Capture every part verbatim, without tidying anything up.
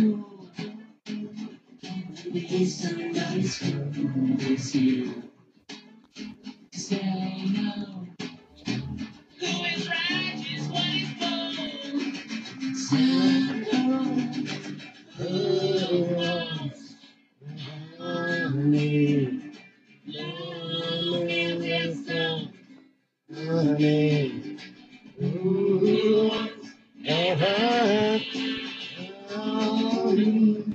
Maybe somebody's phone is here to say no. Who is right is what is wrong. So no. Who wants money? Money is so money. Who wants ever money?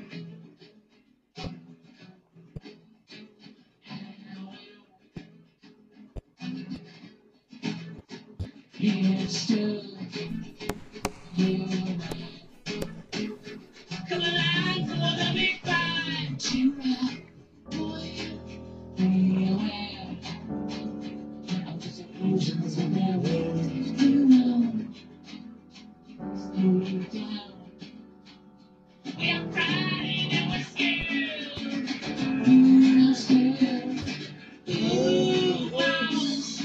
Here's to you. Come alive for the big fight. Cheer up, boy. Be aware of the illusions of their ways. You know, slow you down. We are crying and we're scared. We're scared. Who wants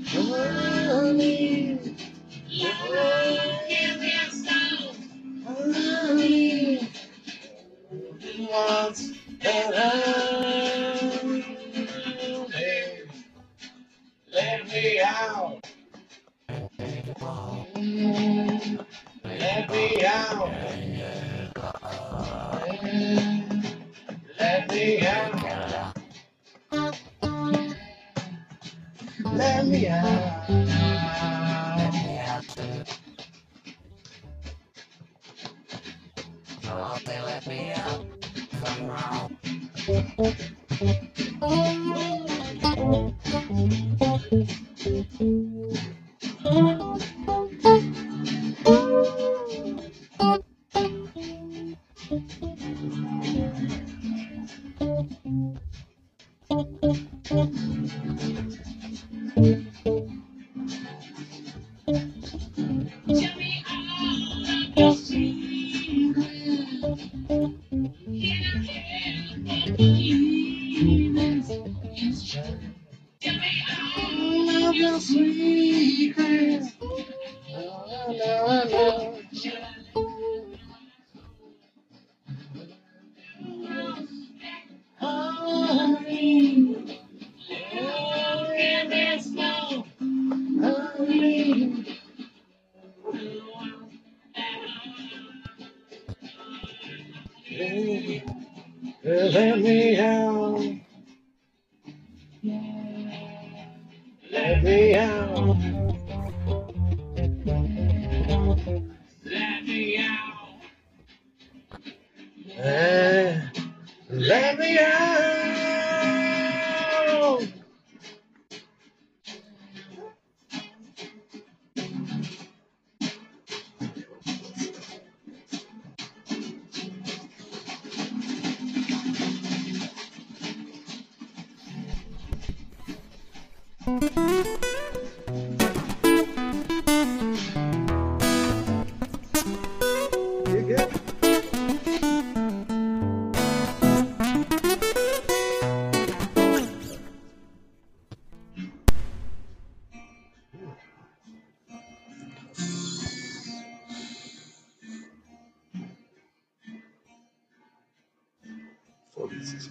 money? Love is your soul. Money. Who wants better? Let me out. Let me out. Let me out. Let me out. Oh, they let me out. Come on. Tell me all of your secrets. Can I help believe it's true? Tell me all of your secrets. No, no, no. Honey, and there's no honey. Let me out. Let me out. Let me out. Uh, let me out. You good? forty-six.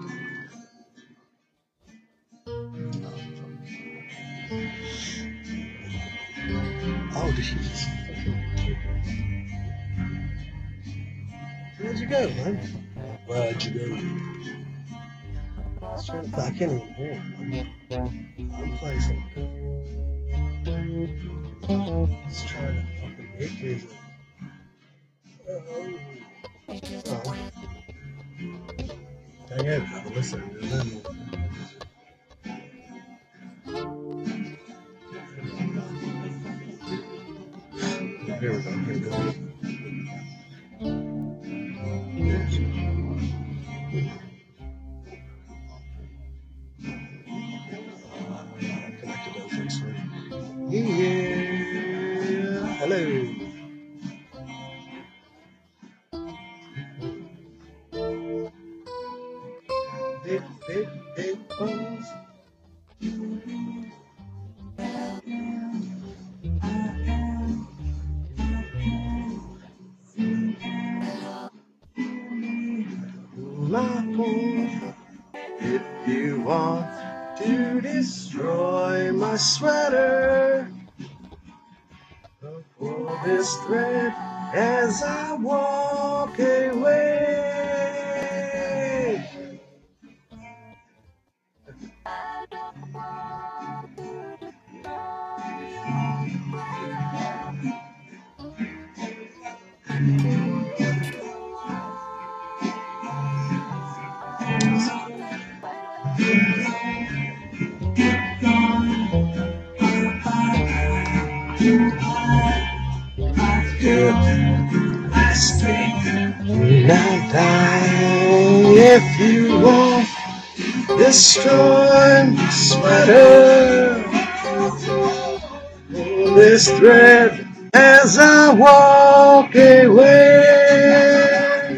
Oh, did she? Where'd you go, man? Where'd you go? I was trying to, I can't even hear it. I'm playing something. Just trying to fucking make music. Oh. Oh. Dang it, I've been listening to them. Here we go, here we go. Connected to those things. Yeah. Hello. Big, big, big bones. my phone. If you want to destroy my sweater, pull this thread as I walk away. Good. I speak not die if you won't destroy my sweater. Pull this thread as I walk away.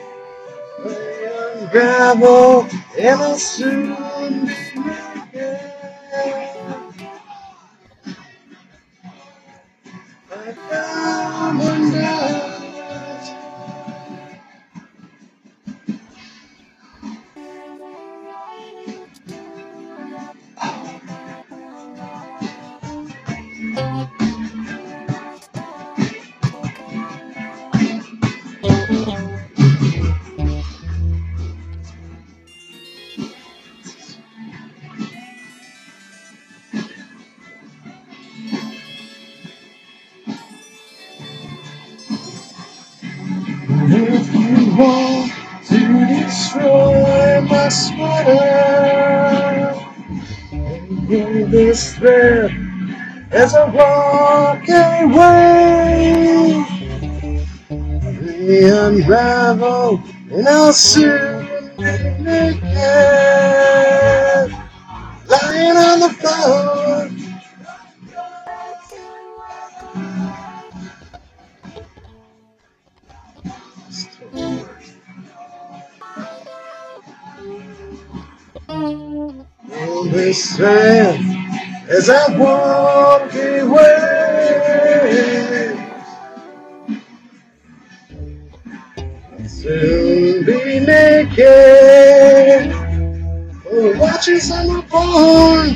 Unravel and I'll soon be naked. Like diamond dust. If you want to destroy my sweater, pull this thread as I walk away. They unravel and I'll soon be naked, lying on the floor. Pull this thread as I walk away. Soon be naked. Oh, watching summer porn.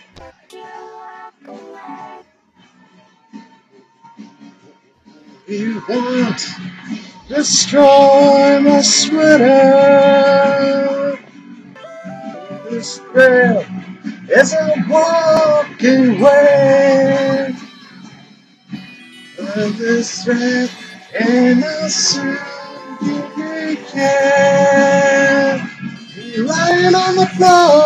You want to destroy my sweater. This thread as I walk away. This thread and I'll soon be naked, lying on the floor.